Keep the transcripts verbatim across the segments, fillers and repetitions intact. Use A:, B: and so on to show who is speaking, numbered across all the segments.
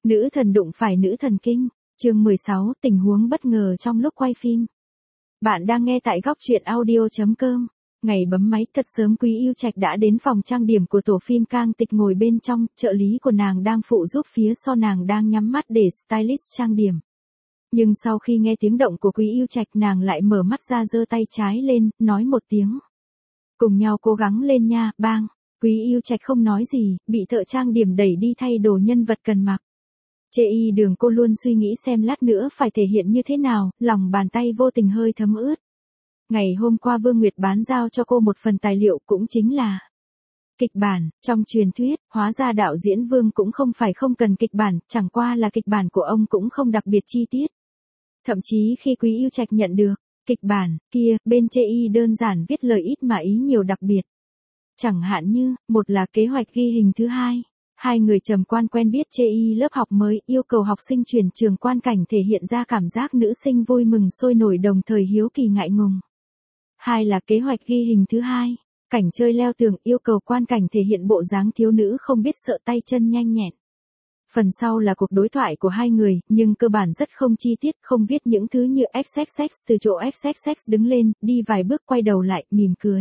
A: Nữ thần đụng phải nữ thần kinh. Chương mười sáu, tình huống bất ngờ trong lúc quay phim. Bạn đang nghe tại góc truyện audio chấm com. Ngày bấm máy thật sớm Quý Yêu Trạch đã đến phòng trang điểm của tổ phim Cang Tịch ngồi bên trong, trợ lý của nàng đang phụ giúp phía sau nàng đang nhắm mắt để stylist trang điểm. Nhưng sau khi nghe tiếng động của Quý Yêu Trạch nàng lại mở mắt ra giơ tay trái lên, nói một tiếng. Cùng nhau cố gắng lên nha, bang. Quý Yêu Trạch không nói gì, bị thợ trang điểm đẩy đi thay đồ nhân vật cần mặc. Chê y đường cô luôn suy nghĩ xem lát nữa phải thể hiện như thế nào, lòng bàn tay vô tình hơi thấm ướt. Ngày hôm qua Vương Nguyệt bán giao cho cô một phần tài liệu cũng chính là kịch bản. Trong truyền thuyết, hóa ra đạo diễn Vương cũng không phải không cần kịch bản, chẳng qua là kịch bản của ông cũng không đặc biệt chi tiết. Thậm chí khi Quý Yêu Trạch nhận được kịch bản kia, bên chê y đơn giản viết lời ít mà ý nhiều đặc biệt. Chẳng hạn như, một là kế hoạch ghi hình thứ hai. Hai người trầm quan quen biết chê y lớp học mới, yêu cầu học sinh chuyển trường quan cảnh thể hiện ra cảm giác nữ sinh vui mừng sôi nổi đồng thời hiếu kỳ ngại ngùng. Hai là kế hoạch ghi hình thứ hai. Cảnh chơi leo tường, yêu cầu quan cảnh thể hiện bộ dáng thiếu nữ không biết sợ tay chân nhanh nhẹn. Phần sau là cuộc đối thoại của hai người, nhưng cơ bản rất không chi tiết, không viết những thứ như ép xê ích xê từ chỗ ép xê ích xê đứng lên, đi vài bước quay đầu lại, mỉm cười.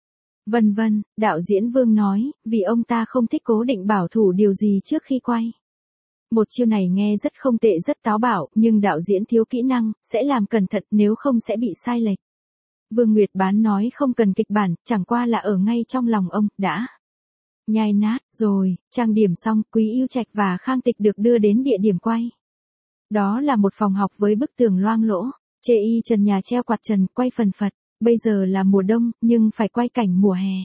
A: Vân vân, đạo diễn Vương nói, vì ông ta không thích cố định bảo thủ điều gì trước khi quay. Một chiêu này nghe rất không tệ rất táo bạo, nhưng đạo diễn thiếu kỹ năng, sẽ làm cẩn thận nếu không sẽ bị sai lệch. Vương Nguyệt bán nói không cần kịch bản, chẳng qua là ở ngay trong lòng ông, đã. Nhai nát, rồi, trang điểm xong, Quý Yêu Trạch và Khang Tịch được đưa đến địa điểm quay. Đó là một phòng học với bức tường loang lỗ, chê y trần nhà treo quạt trần, quay phần phật. Bây giờ là mùa đông, nhưng phải quay cảnh mùa hè.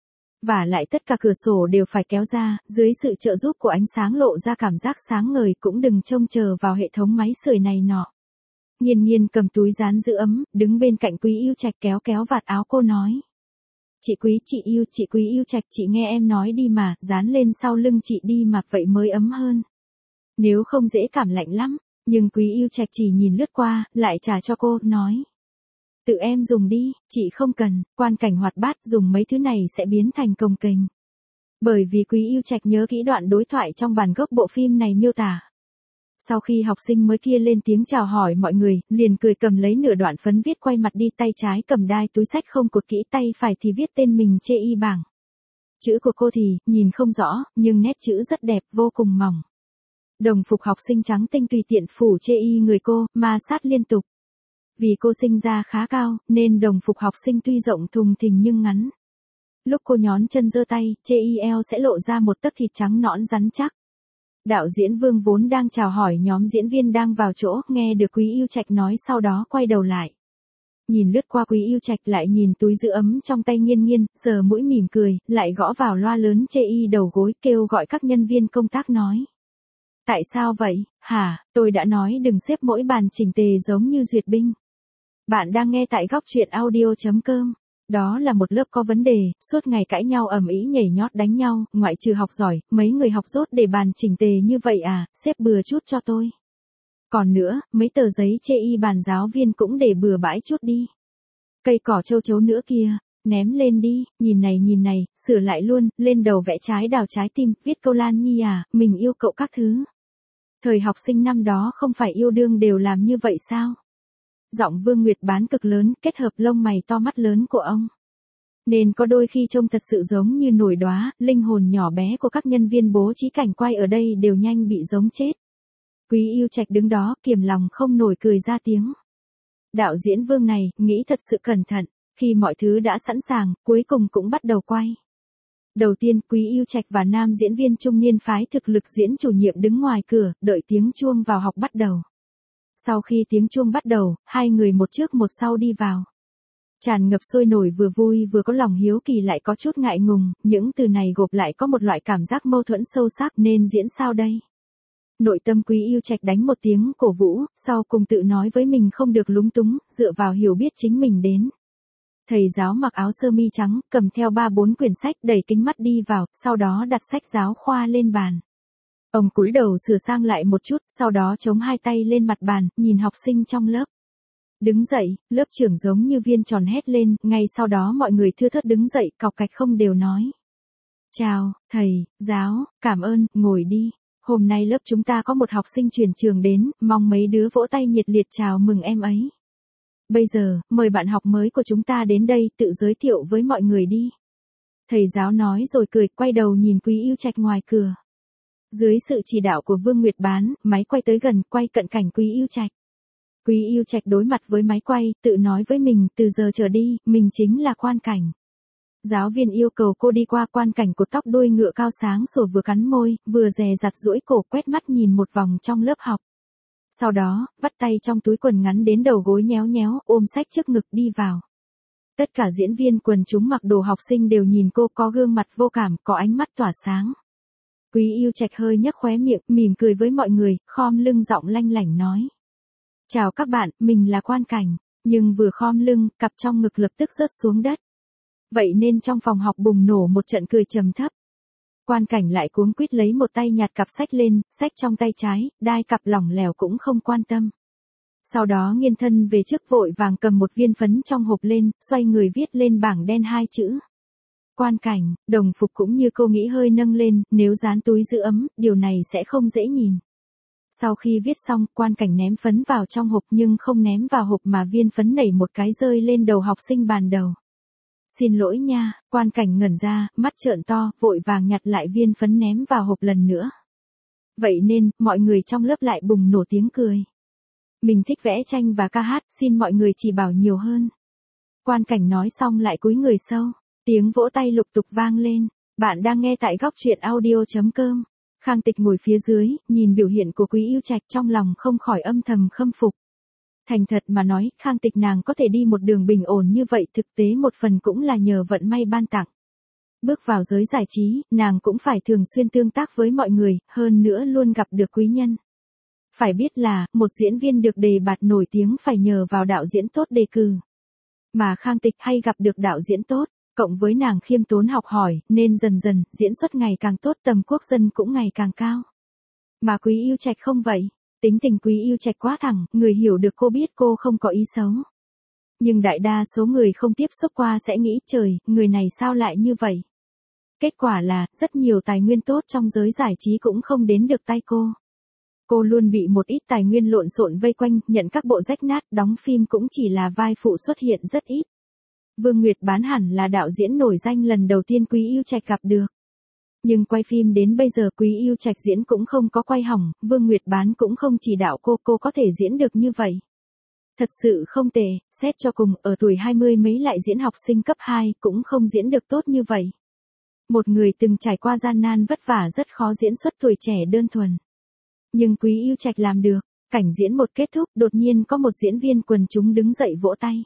A: Và lại tất cả cửa sổ đều phải kéo ra, dưới sự trợ giúp của ánh sáng lộ ra cảm giác sáng ngời, cũng đừng trông chờ vào hệ thống máy sưởi này nọ. Nhiên Nhiên cầm túi dán giữ ấm, đứng bên cạnh Quý Yêu Trạch kéo kéo vạt áo cô nói. Chị Quý, chị yêu, chị Quý Yêu Trạch, chị nghe em nói đi mà, dán lên sau lưng chị đi mà, vậy mới ấm hơn. Nếu không dễ cảm lạnh lắm, nhưng Quý Yêu Trạch chỉ nhìn lướt qua, lại trả cho cô, nói. Tự em dùng đi, chị không cần, quan cảnh hoạt bát dùng mấy thứ này sẽ biến thành cồng kềnh. Bởi vì Quý Yêu Trạch nhớ kỹ đoạn đối thoại trong bản gốc bộ phim này miêu tả. Sau khi học sinh mới kia lên tiếng chào hỏi mọi người, liền cười cầm lấy nửa đoạn phấn viết quay mặt đi, tay trái cầm đai túi xách không cột kỹ, tay phải thì viết tên mình chê y bảng. Chữ của cô thì, nhìn không rõ, nhưng nét chữ rất đẹp, vô cùng mỏng. Đồng phục học sinh trắng tinh tùy tiện phủ chê y người cô, ma sát liên tục. Vì cô sinh ra khá cao, nên đồng phục học sinh tuy rộng thùng thình nhưng ngắn. Lúc cô nhón chân giơ tay, chê y eo sẽ lộ ra một tấc thịt trắng nõn rắn chắc. Đạo diễn Vương vốn đang chào hỏi nhóm diễn viên đang vào chỗ, nghe được Quý Yêu Trạch nói sau đó quay đầu lại. Nhìn lướt qua Quý Yêu Trạch lại nhìn túi giữ ấm trong tay Nhiên Nhiên, giờ mũi mỉm cười, lại gõ vào loa lớn chê y đầu gối kêu gọi các nhân viên công tác nói. Tại sao vậy, hả, tôi đã nói đừng xếp mỗi bàn chỉnh tề giống như duyệt binh. Bạn đang nghe tại góc truyện audio chấm com. Đó là một lớp có vấn đề, suốt ngày cãi nhau ầm ĩ nhảy nhót đánh nhau, ngoại trừ học giỏi, mấy người học dốt để bàn chỉnh tề như vậy à, xếp bừa chút cho tôi. Còn nữa, mấy tờ giấy chê y bàn giáo viên cũng để bừa bãi chút đi. Cây cỏ châu chấu nữa kia, ném lên đi, nhìn này nhìn này, sửa lại luôn, lên đầu vẽ trái đào trái tim, viết câu Lan Nhi à, mình yêu cậu các thứ. Thời học sinh năm đó không phải yêu đương đều làm như vậy sao? Giọng Vương Nguyệt bán cực lớn, kết hợp lông mày to mắt lớn của ông. Nên có đôi khi trông thật sự giống như nổi đóa, linh hồn nhỏ bé của các nhân viên bố trí cảnh quay ở đây đều nhanh bị giống chết. Quý Yêu Trạch đứng đó, kiềm lòng không nổi cười ra tiếng. Đạo diễn Vương này, nghĩ thật sự cẩn thận, khi mọi thứ đã sẵn sàng, cuối cùng cũng bắt đầu quay. Đầu tiên, Quý Yêu Trạch và nam diễn viên trung niên phái thực lực diễn chủ nhiệm đứng ngoài cửa, đợi tiếng chuông vào học bắt đầu. Sau khi tiếng chuông bắt đầu, hai người một trước một sau đi vào. Tràn ngập sôi nổi vừa vui vừa có lòng hiếu kỳ lại có chút ngại ngùng, những từ này gộp lại có một loại cảm giác mâu thuẫn sâu sắc nên diễn sao đây? Nội tâm Quý Yêu Trạch đánh một tiếng cổ vũ, sau cùng tự nói với mình không được lúng túng, dựa vào hiểu biết chính mình đến. Thầy giáo mặc áo sơ mi trắng, cầm theo ba bốn quyển sách đẩy kính mắt đi vào, sau đó đặt sách giáo khoa lên bàn. Ông cúi đầu sửa sang lại một chút, sau đó chống hai tay lên mặt bàn, nhìn học sinh trong lớp. Đứng dậy, lớp trưởng giống như viên tròn hét lên, ngay sau đó mọi người thưa thớt đứng dậy, cọc cạch không đều nói. Chào, thầy, giáo, cảm ơn, ngồi đi. Hôm nay lớp chúng ta có một học sinh chuyển trường đến, mong mấy đứa vỗ tay nhiệt liệt chào mừng em ấy. Bây giờ, mời bạn học mới của chúng ta đến đây tự giới thiệu với mọi người đi. Thầy giáo nói rồi cười, quay đầu nhìn Quý Yêu Trạch ngoài cửa. Dưới sự chỉ đạo của Vương Nguyệt Bán, máy quay tới gần, quay cận cảnh Quý Yêu Trạch. Quý Yêu Trạch đối mặt với máy quay, tự nói với mình, từ giờ trở đi, mình chính là Quan Cảnh. Giáo viên yêu cầu cô đi qua. Quan Cảnh cột tóc đuôi ngựa cao sáng sủa, vừa cắn môi, vừa dè dặt duỗi cổ, quét mắt nhìn một vòng trong lớp học. Sau đó, vắt tay trong túi quần ngắn đến đầu gối nhéo nhéo, ôm sách trước ngực đi vào. Tất cả diễn viên quần chúng mặc đồ học sinh đều nhìn cô, có gương mặt vô cảm, có ánh mắt tỏa sáng. Quý Yêu Trạch hơi nhếch khóe miệng, mỉm cười với mọi người, khom lưng giọng lanh lảnh nói. Chào các bạn, mình là Quan Cảnh. Nhưng vừa khom lưng, cặp trong ngực lập tức rớt xuống đất. Vậy nên trong phòng học bùng nổ một trận cười trầm thấp. Quan Cảnh lại cuống quýt lấy một tay nhặt cặp sách lên, sách trong tay trái, đai cặp lỏng lẻo cũng không quan tâm. Sau đó nghiêng thân về trước, vội vàng cầm một viên phấn trong hộp lên, xoay người viết lên bảng đen hai chữ. Quan Cảnh. Đồng phục cũng như cô nghĩ hơi nâng lên, nếu dán túi giữ ấm, điều này sẽ không dễ nhìn. Sau khi viết xong, Quan Cảnh ném phấn vào trong hộp, nhưng không ném vào hộp mà viên phấn nảy một cái rơi lên đầu học sinh bàn đầu. Xin lỗi nha. Quan Cảnh ngẩn ra, mắt trợn to, vội vàng nhặt lại viên phấn ném vào hộp lần nữa. Vậy nên, mọi người trong lớp lại bùng nổ tiếng cười. Mình thích vẽ tranh và ca hát, xin mọi người chỉ bảo nhiều hơn. Quan Cảnh nói xong lại cúi người sâu. Tiếng vỗ tay lục tục vang lên. Bạn đang nghe tại góc truyện audio chấm com. Khang Tịch ngồi phía dưới, nhìn biểu hiện của Quý Yêu Trạch trong lòng không khỏi âm thầm khâm phục. Thành thật mà nói, Khang Tịch nàng có thể đi một đường bình ổn như vậy, thực tế một phần cũng là nhờ vận may ban tặng. Bước vào giới giải trí, nàng cũng phải thường xuyên tương tác với mọi người, hơn nữa luôn gặp được quý nhân. Phải biết là, một diễn viên được đề bạt nổi tiếng phải nhờ vào đạo diễn tốt đề cử. Mà Khang Tịch hay gặp được đạo diễn tốt, cộng với nàng khiêm tốn học hỏi, nên dần dần, diễn xuất ngày càng tốt, tầm quốc dân cũng ngày càng cao. Mà Quý Yêu Trạch không vậy. Tính tình Quý Yêu Trạch quá thẳng, người hiểu được cô biết cô không có ý xấu. Nhưng đại đa số người không tiếp xúc qua sẽ nghĩ, trời, người này sao lại như vậy? Kết quả là, rất nhiều tài nguyên tốt trong giới giải trí cũng không đến được tay cô. Cô luôn bị một ít tài nguyên lộn xộn vây quanh, nhận các bộ rách nát, đóng phim cũng chỉ là vai phụ xuất hiện rất ít. Vương Nguyệt Bán hẳn là đạo diễn nổi danh lần đầu tiên Quý Yêu Trạch gặp được. Nhưng quay phim đến bây giờ Quý Yêu Trạch diễn cũng không có quay hỏng, Vương Nguyệt Bán cũng không chỉ đạo cô, cô có thể diễn được như vậy. Thật sự không tệ, xét cho cùng, ở tuổi hai mươi mấy lại diễn học sinh cấp hai, cũng không diễn được tốt như vậy. Một người từng trải qua gian nan vất vả rất khó diễn xuất tuổi trẻ đơn thuần. Nhưng Quý Yêu Trạch làm được. Cảnh diễn một kết thúc, đột nhiên có một diễn viên quần chúng đứng dậy vỗ tay.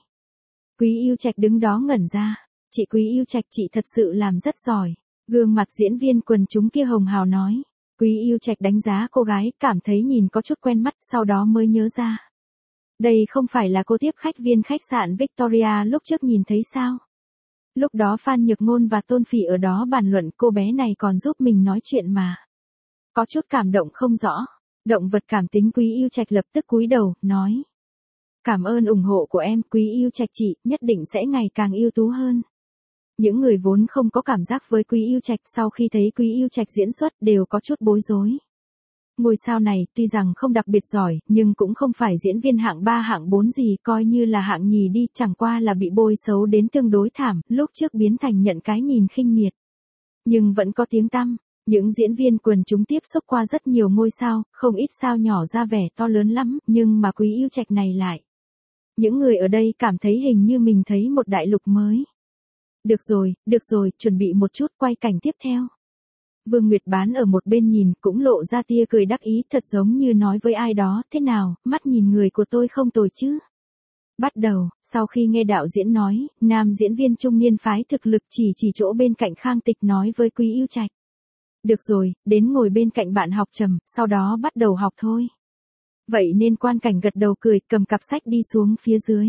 A: Quý Yêu Trạch đứng đó ngẩn ra. Chị Quý Yêu Trạch, chị thật sự làm rất giỏi. Gương mặt diễn viên quần chúng kia hồng hào nói. Quý Yêu Trạch đánh giá cô gái, cảm thấy nhìn có chút quen mắt, sau đó mới nhớ ra. Đây không phải là cô tiếp khách viên khách sạn Victoria lúc trước nhìn thấy sao? Lúc đó Phan Nhược Ngôn và Tôn Phỉ ở đó bàn luận, cô bé này còn giúp mình nói chuyện mà. Có chút cảm động không rõ. Động vật cảm tính Quý Yêu Trạch lập tức cúi đầu, nói. Cảm ơn ủng hộ của em, Quý Yêu Trạch chị, nhất định sẽ ngày càng ưu tú hơn. Những người vốn không có cảm giác với Quý Yêu Trạch sau khi thấy Quý Yêu Trạch diễn xuất đều có chút bối rối. Ngôi sao này tuy rằng không đặc biệt giỏi, nhưng cũng không phải diễn viên hạng ba hạng bốn gì, coi như là hạng nhì đi, chẳng qua là bị bôi xấu đến tương đối thảm, lúc trước biến thành nhận cái nhìn khinh miệt. Nhưng vẫn có tiếng tăm. Những diễn viên quần chúng tiếp xúc qua rất nhiều ngôi sao, không ít sao nhỏ ra vẻ to lớn lắm, nhưng mà Quý Yêu Trạch này lại. Những người ở đây cảm thấy hình như mình thấy một đại lục mới. Được rồi, được rồi, chuẩn bị một chút, quay cảnh tiếp theo. Vương Nguyệt Bán ở một bên nhìn, cũng lộ ra tia cười đắc ý, thật giống như nói với ai đó, thế nào, mắt nhìn người của tôi không tồi chứ. Bắt đầu, sau khi nghe đạo diễn nói, nam diễn viên trung niên phái thực lực chỉ chỉ chỗ bên cạnh Khang Tịch nói với Quý Yêu Trạch. Được rồi, đến ngồi bên cạnh bạn học trầm, sau đó bắt đầu học thôi. Vậy nên Quan Cảnh gật đầu cười, cầm cặp sách đi xuống phía dưới.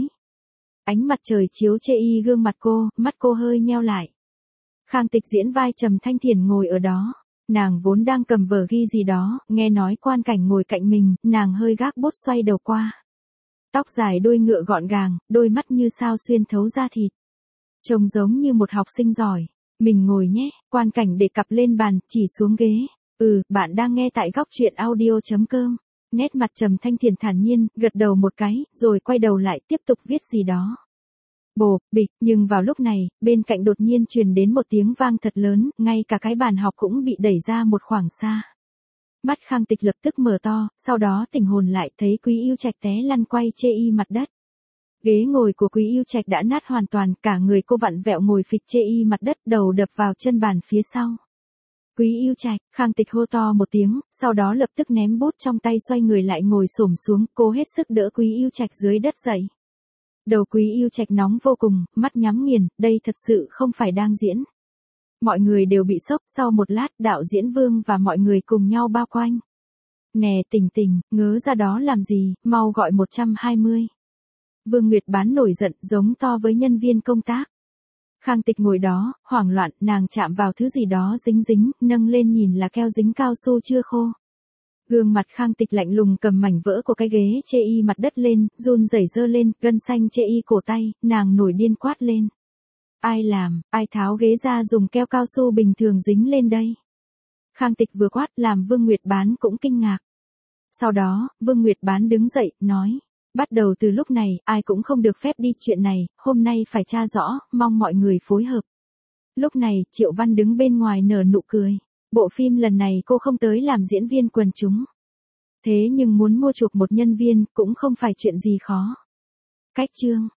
A: Ánh mặt trời chiếu chê y gương mặt cô, mắt cô hơi nheo lại. Khang Tịch diễn vai Trầm Thanh Thiền ngồi ở đó. Nàng vốn đang cầm vở ghi gì đó, nghe nói Quan Cảnh ngồi cạnh mình, nàng hơi gác bút xoay đầu qua. Tóc dài đuôi ngựa gọn gàng, đôi mắt như sao xuyên thấu da thịt. Trông giống như một học sinh giỏi. Mình ngồi nhé, Quan Cảnh để cặp lên bàn, chỉ xuống ghế. Ừ, bạn đang nghe tại góc truyện audio chấm com. Nét mặt Trầm Thanh Thiền thản nhiên, gật đầu một cái, rồi quay đầu lại tiếp tục viết gì đó. Bồ, bịch, nhưng vào lúc này, bên cạnh đột nhiên truyền đến một tiếng vang thật lớn, ngay cả cái bàn học cũng bị đẩy ra một khoảng xa. Mắt Khang Tịch lập tức mở to, sau đó tỉnh hồn lại thấy Quý Yêu Trạch té lăn quay chê y mặt đất. Ghế ngồi của Quý Yêu Trạch đã nát hoàn toàn, cả người cô vặn vẹo ngồi phịch chê y mặt đất, đầu đập vào chân bàn phía sau. Quý Yêu Trạch, Khang Tịch hô to một tiếng, sau đó lập tức ném bút trong tay xoay người lại ngồi xổm xuống, cố hết sức đỡ Quý Yêu Trạch dưới đất dậy. Đầu Quý Yêu Trạch nóng vô cùng, mắt nhắm nghiền, đây thật sự không phải đang diễn. Mọi người đều bị sốc, sau một lát đạo diễn Vương và mọi người cùng nhau bao quanh. Nè Tình Tình, ngớ ra đó làm gì, mau gọi một trăm hai mươi. Vương Nguyệt Bán nổi giận, giống to với nhân viên công tác. Khang Tịch ngồi đó, hoảng loạn, nàng chạm vào thứ gì đó dính dính, nâng lên nhìn là keo dính cao su chưa khô. Gương mặt Khang Tịch lạnh lùng cầm mảnh vỡ của cái ghế chê y mặt đất lên, run rẩy giơ lên, gân xanh chê y cổ tay, nàng nổi điên quát lên. Ai làm, ai tháo ghế ra dùng keo cao su bình thường dính lên đây? Khang Tịch vừa quát làm Vương Nguyệt Bán cũng kinh ngạc. Sau đó, Vương Nguyệt Bán đứng dậy, nói. Bắt đầu từ lúc này, ai cũng không được phép đi chuyện này, hôm nay phải tra rõ, mong mọi người phối hợp. Lúc này, Triệu Văn đứng bên ngoài nở nụ cười. Bộ phim lần này cô không tới làm diễn viên quần chúng. Thế nhưng muốn mua chuộc một nhân viên, cũng không phải chuyện gì khó. Cách chương.